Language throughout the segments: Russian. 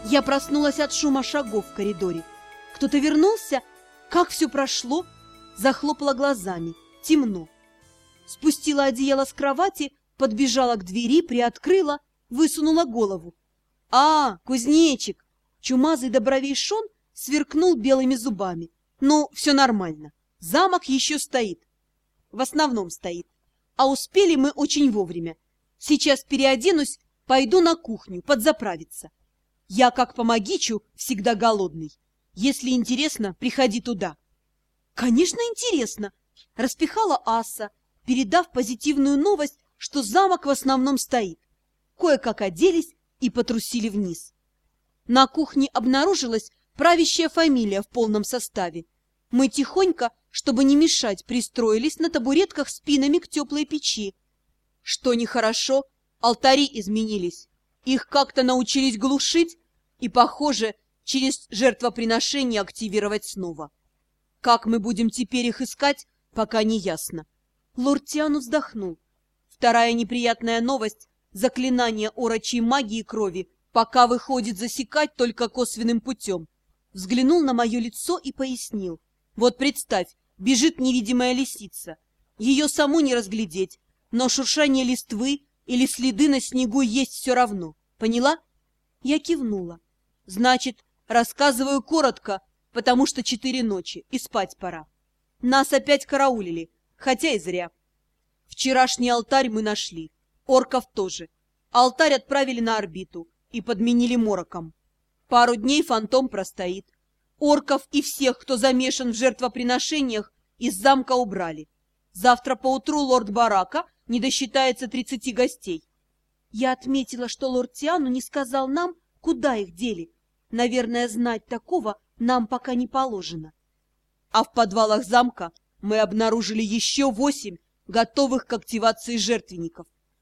Я проснулась от шума шагов в коридоре. Кто-то вернулся? Как все прошло? Захлопала глазами. Темно. Спустила одеяло с кровати, подбежала к двери, приоткрыла, высунула голову. Кузнечик! Чумазый до бровей Шон сверкнул белыми зубами. Ну, все нормально. Замок еще стоит. В основном стоит. А успели мы очень вовремя. Сейчас переоденусь, пойду на кухню подзаправиться. Я, как по магичу, всегда голодный. Если интересно, приходи туда. Конечно, интересно. Распихала Аса, передав позитивную новость, что замок в основном стоит. Кое-как оделись и потрусили вниз. На кухне обнаружилась правящая фамилия в полном составе. Мы тихонько, чтобы не мешать, пристроились на табуретках спинами к теплой печи. Что нехорошо, алтари изменились. Их как-то научились глушить и, похоже, через жертвоприношение активировать снова. Как мы будем теперь их искать, пока не ясно. Лорд Тиану вздохнул. Вторая неприятная новость – заклинание орочьей магии крови пока выходит засекать только косвенным путем. Взглянул на мое лицо и пояснил. Вот представь, бежит невидимая лисица. Ее саму не разглядеть, но шуршание листвы или следы на снегу есть все равно. Поняла? Я кивнула. Значит, рассказываю коротко, потому что 4 ночи, и спать пора. Нас опять караулили, хотя и зря. Вчерашний алтарь мы нашли, орков тоже. Алтарь отправили на орбиту и подменили мороком. Пару дней фантом простоит. Орков и всех, кто замешан в жертвоприношениях, из замка убрали. Завтра поутру лорд Барака не досчитается 30 гостей. Я отметила, что лорд Тиану не сказал нам, куда их дели. Наверное, знать такого нам пока не положено. А в подвалах замка мы обнаружили еще 8 готовых к активации жертвенников.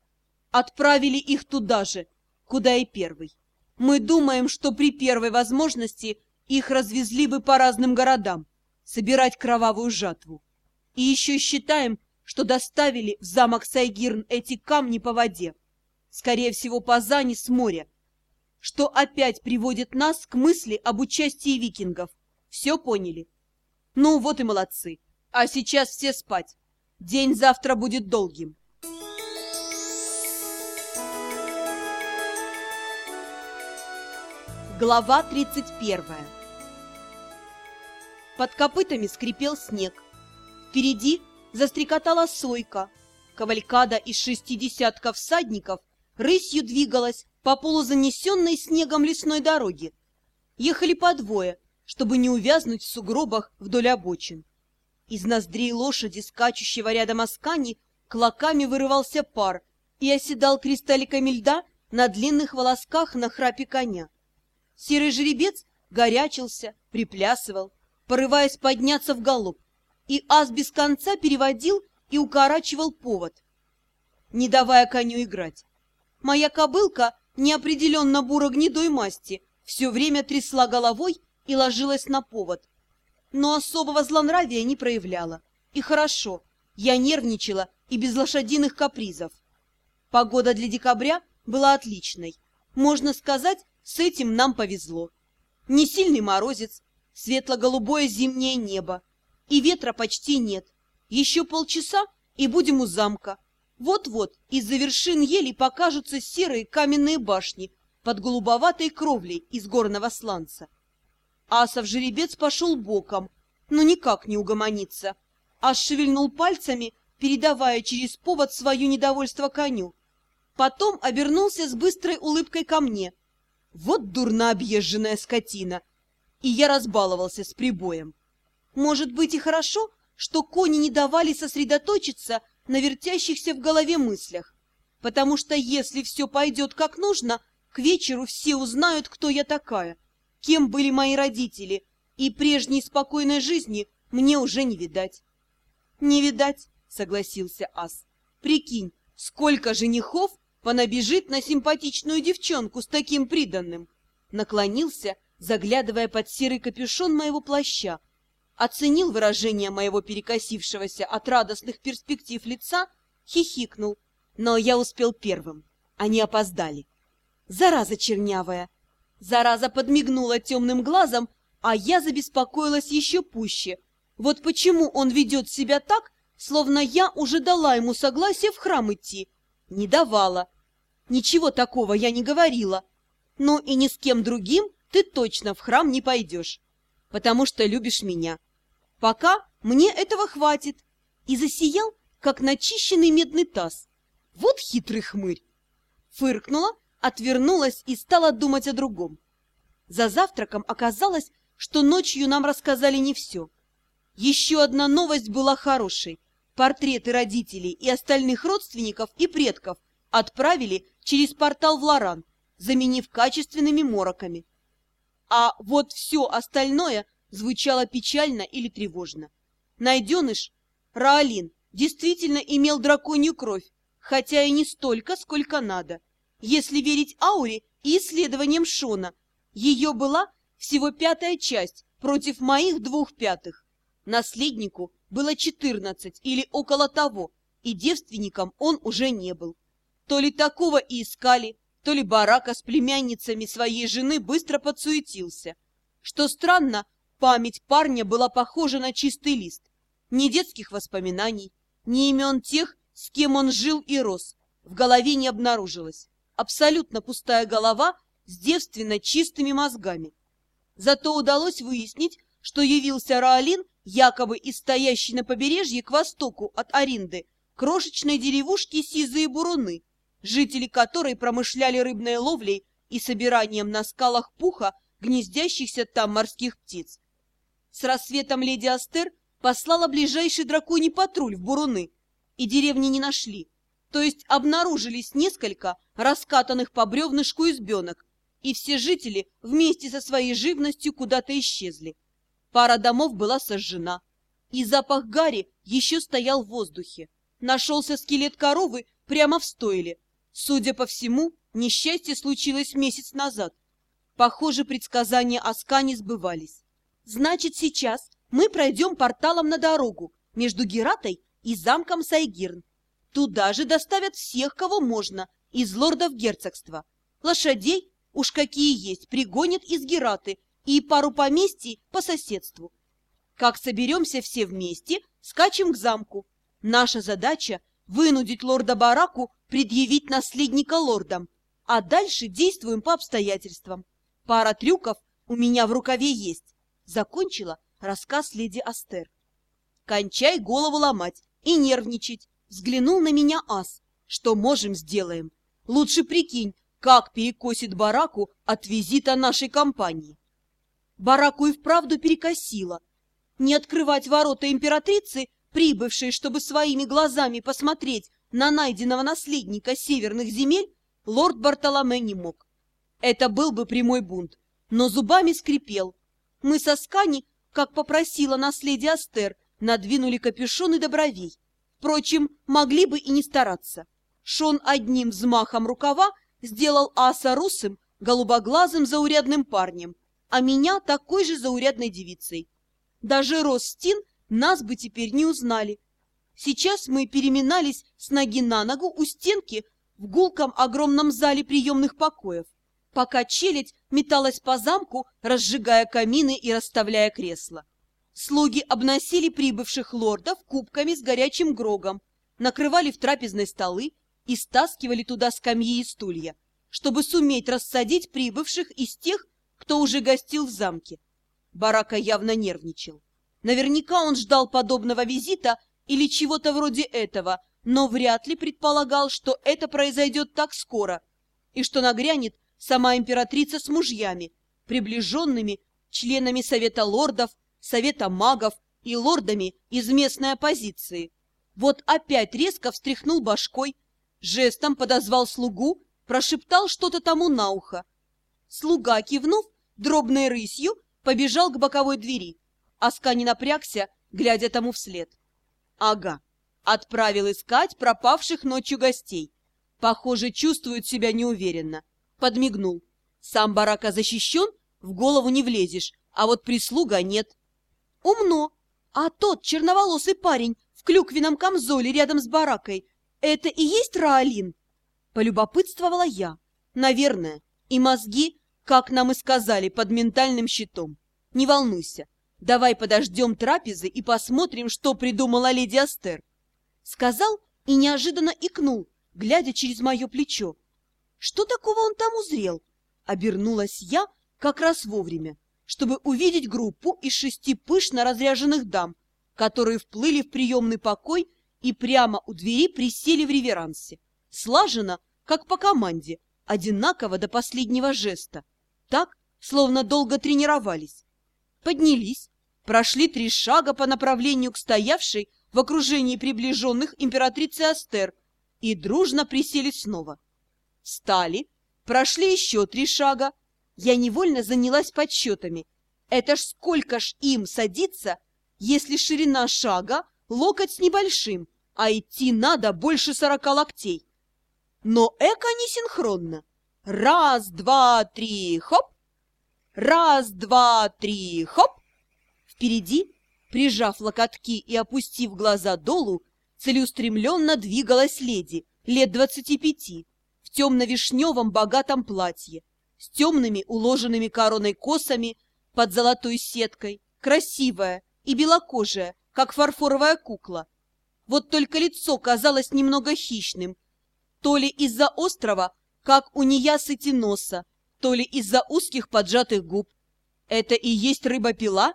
Отправили их туда же, куда и первый. Мы думаем, что при первой возможности их развезли бы по разным городам, собирать кровавую жатву. И еще считаем, что доставили в замок Сайгирн эти камни по воде, скорее всего, по Зани с моря, что опять приводит нас к мысли об участии викингов. Все поняли? Ну, вот и молодцы. А сейчас все спать. День завтра будет долгим. Глава 31. Под копытами скрипел снег. Впереди застрекотала сойка. Кавалькада из 60 всадников рысью двигалась по полузанесенной снегом лесной дороге. Ехали по двое, чтобы не увязнуть в сугробах вдоль обочин. Из ноздрей лошади, скачущего рядом Аскани, клоками вырывался пар и оседал кристалликами льда на длинных волосках на храпе коня. Серый жеребец горячился, приплясывал, порываясь подняться в галоп, и ас без конца переводил и укорачивал повод, не давая коню играть. Моя кобылка, неопределенно буро-гнедой масти, все время трясла головой и ложилась на повод, но особого злонравия не проявляла. И хорошо, я нервничала и без лошадиных капризов. Погода для декабря была отличной. Можно сказать, с этим нам повезло. Не сильный морозец, светло-голубое зимнее небо, и ветра почти нет. Еще полчаса, и будем у замка. Вот-вот из-за вершин елей покажутся серые каменные башни под голубоватой кровлей из горного сланца. Асов жеребец пошел боком, но никак не угомонится. Аж шевельнул пальцами, передавая через повод свое недовольство коню. Потом обернулся с быстрой улыбкой ко мне. Вот дурно объезженная скотина! И я разбаловался с прибоем. Может быть и хорошо, что кони не давали сосредоточиться на вертящихся в голове мыслях, потому что если все пойдет как нужно, к вечеру все узнают, кто я такая, кем были мои родители, и прежней спокойной жизни мне уже не видать. — Не видать, — согласился ас. — Прикинь, сколько женихов понабежит на симпатичную девчонку с таким приданным. Наклонился, заглядывая под серый капюшон моего плаща, оценил выражение моего перекосившегося от радостных перспектив лица, хихикнул. Но я успел первым. Они опоздали. Зараза чернявая! Зараза подмигнула темным глазом, а я забеспокоилась еще пуще. Вот почему он ведет себя так, словно я уже дала ему согласие в храм идти. Не давала. Ничего такого я не говорила. Ну и ни с кем другим ты точно в храм не пойдешь, потому что любишь меня. Пока мне этого хватит. И засиял, как начищенный медный таз. Вот хитрый хмырь. Фыркнула, отвернулась и стала думать о другом. За завтраком оказалось, что ночью нам рассказали не все. Еще одна новость была хорошей. Портреты родителей и остальных родственников и предков отправили через портал в Лоран, заменив качественными мороками. А вот все остальное звучало печально или тревожно. Найденыш, Раолин, действительно имел драконью кровь, хотя и не столько, сколько надо. Если верить ауре и исследованиям Шона, ее была всего 5-я часть против моих 2/5. Наследнику было 14 или около того, и девственником он уже не был. То ли такого и искали, то ли Барака с племянницами своей жены быстро подсуетился. Что странно, память парня была похожа на чистый лист. Ни детских воспоминаний, ни имен тех, с кем он жил и рос, в голове не обнаружилось. Абсолютно пустая голова с девственно чистыми мозгами. Зато удалось выяснить, что явился Раолин якобы из стоящей на побережье к востоку от Аринды крошечной деревушки Сизые Буруны, жители которой промышляли рыбной ловлей и собиранием на скалах пуха гнездящихся там морских птиц. С рассветом леди Астер послала ближайший драконий патруль в Буруны, и деревни не нашли, то есть обнаружились несколько раскатанных по бревнышку избенок, и все жители вместе со своей живностью куда-то исчезли. Пара домов была сожжена, и запах гари еще стоял в воздухе. Нашелся скелет коровы прямо в стойле. Судя по всему, несчастье случилось месяц назад. Похоже, предсказания Аскани сбывались. Значит, сейчас мы пройдем порталом на дорогу между Гератой и замком Сайгирн. Туда же доставят всех, кого можно, из лордов герцогства. Лошадей, уж какие есть, пригонят из Гераты и пару поместий по соседству. Как соберемся все вместе, скачем к замку. Наша задача — вынудить лорда Бараку предъявить наследника лордам, а дальше действуем по обстоятельствам. Пара трюков у меня в рукаве есть. Закончила рассказ леди Астер. Кончай голову ломать и нервничать. Взглянул на меня ас. Что можем, сделаем. Лучше прикинь, как перекосит Бараку от визита нашей компании. Бараку и вправду перекосило. Не открывать ворота императрицы, прибывшей, чтобы своими глазами посмотреть на найденного наследника северных земель, лорд Бартоломе не мог. Это был бы прямой бунт, но зубами скрипел. Мы со Скани, как попросила нас леди Астер, надвинули капюшоны до бровей. Впрочем, могли бы и не стараться. Шон одним взмахом рукава сделал аса русым, голубоглазым заурядным парнем, а меня такой же заурядной девицей. Даже Ростин нас бы теперь не узнали. Сейчас мы переминались с ноги на ногу у стенки в гулком огромном зале приемных покоев, пока челядь металась по замку, разжигая камины и расставляя кресла. Слуги обносили прибывших лордов кубками с горячим грогом, накрывали в трапезной столы и стаскивали туда скамьи и стулья, чтобы суметь рассадить прибывших из тех, кто уже гостил в замке. Барака явно нервничал. Наверняка он ждал подобного визита или чего-то вроде этого, но вряд ли предполагал, что это произойдет так скоро, и что нагрянет сама императрица с мужьями, приближенными членами Совета лордов, Совета магов и лордами из местной оппозиции. Вот опять резко встряхнул башкой, жестом подозвал слугу, прошептал что-то тому на ухо. Слуга, кивнув, дробной рысью побежал к боковой двери. Аскани напрягся, глядя тому вслед. Ага, отправил искать пропавших ночью гостей. Похоже, чувствует себя неуверенно. Подмигнул. Сам Барака защищен, в голову не влезешь, а вот прислуга нет. Умно. А тот черноволосый парень в клюквенном камзоле рядом с Баракой — это и есть Раолин? Полюбопытствовала я. Наверное. И мозги, как нам и сказали, под ментальным щитом. Не волнуйся, давай подождем трапезы и посмотрим, что придумала леди Астер. Сказал и неожиданно икнул, глядя через мое плечо. Что такого он там узрел? Обернулась я как раз вовремя, чтобы увидеть группу из 6 пышно разряженных дам, которые вплыли в приемный покой и прямо у двери присели в реверансе. Слаженно, как по команде, одинаково до последнего жеста. Так, словно долго тренировались. Поднялись, прошли 3 шага по направлению к стоявшей в окружении приближенных императрице Астер и дружно присели снова. Встали, прошли еще 3 шага. Я невольно занялась подсчетами. Это ж сколько ж им садиться, если ширина шага локоть с небольшим, а идти надо больше 40 локтей. Но эко не синхронно. 1, 2, 3, хоп! 1, 2, 3, хоп! Впереди, прижав локотки и опустив глаза долу, целеустремленно двигалась леди лет 25 в темно-вишневом богатом платье, с темными уложенными короной косами под золотой сеткой, красивая и белокожая, как фарфоровая кукла. Вот только лицо казалось немного хищным, то ли из-за острого, как у неясыти носа, то ли из-за узких поджатых губ. Это и есть рыба-пила?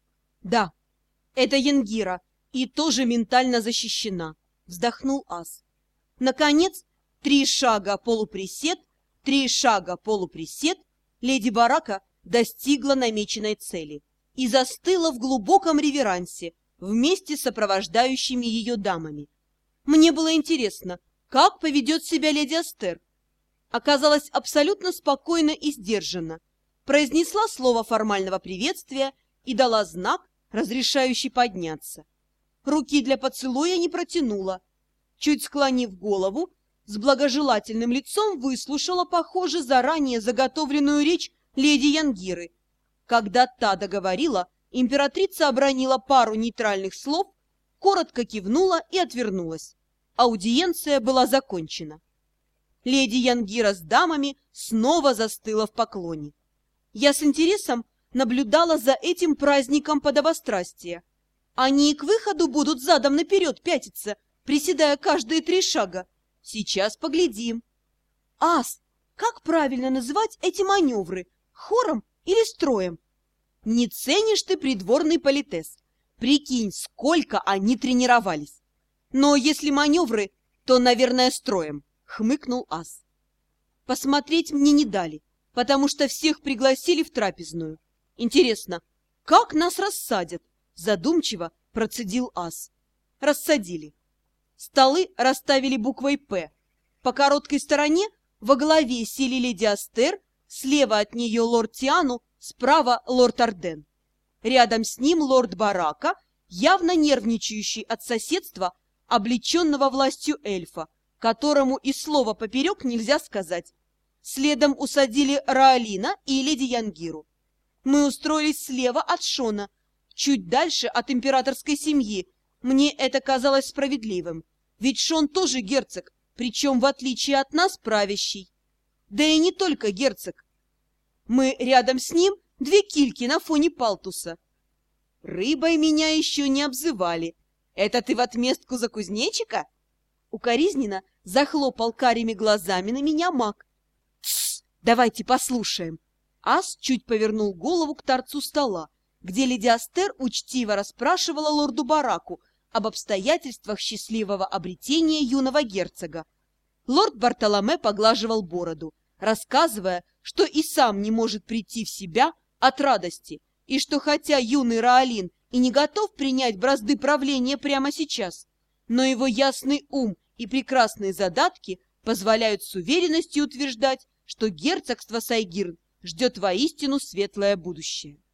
Да, это Янгира, и тоже ментально защищена, вздохнул ас. Наконец, 3 шага полуприсед, 3 шага полуприсед, леди Барака достигла намеченной цели и застыла в глубоком реверансе вместе с сопровождающими ее дамами. Мне было интересно, как поведет себя леди Астер. Оказалась абсолютно спокойна и сдержанна, произнесла слово формального приветствия и дала знак, разрешающий подняться. Руки для поцелуя не протянула. Чуть склонив голову, с благожелательным лицом выслушала, похоже, заранее заготовленную речь леди Янгиры. Когда та договорила, императрица обронила пару нейтральных слов, коротко кивнула и отвернулась. Аудиенция была закончена. Леди Янгира с дамами снова застыла в поклоне. Я с интересом наблюдала за этим праздником подобострастия. Они и к выходу будут задом наперед пятиться, приседая каждые 3 шага. Сейчас поглядим. Ас, как правильно называть эти маневры? Хором или строем? Не ценишь ты придворный политес. Прикинь, сколько они тренировались. Но если маневры, то, наверное, строем, хмыкнул ас. Посмотреть мне не дали, потому что всех пригласили в трапезную. Интересно, как нас рассадят? Задумчиво процедил ас. Рассадили. Столы расставили буквой «П». По короткой стороне во главе сели леди Астер, слева от нее лорд Тиану, справа лорд Арден. Рядом с ним лорд Барака, явно нервничающий от соседства, облеченного властью эльфа, которому и слова поперек нельзя сказать. Следом усадили Раалина и леди Янгиру. Мы устроились слева от Шона, чуть дальше от императорской семьи. Мне это казалось справедливым, ведь Шон тоже герцог, причем, в отличие от нас, правящий. Да и не только герцог. Мы рядом с ним 2 кильки на фоне палтуса. Рыбой меня еще не обзывали. Это ты в отместку за кузнечика? Укоризненно захлопал карими глазами на меня маг. Тссс, давайте послушаем. Ас чуть повернул голову к торцу стола, где леди Астер учтиво расспрашивала лорду Бараку об обстоятельствах счастливого обретения юного герцога. Лорд Бартоломе поглаживал бороду, рассказывая, что и сам не может прийти в себя от радости, и что хотя юный Раалин и не готов принять бразды правления прямо сейчас, но его ясный ум и прекрасные задатки позволяют с уверенностью утверждать, что герцогство Сайгирн ждет воистину светлое будущее.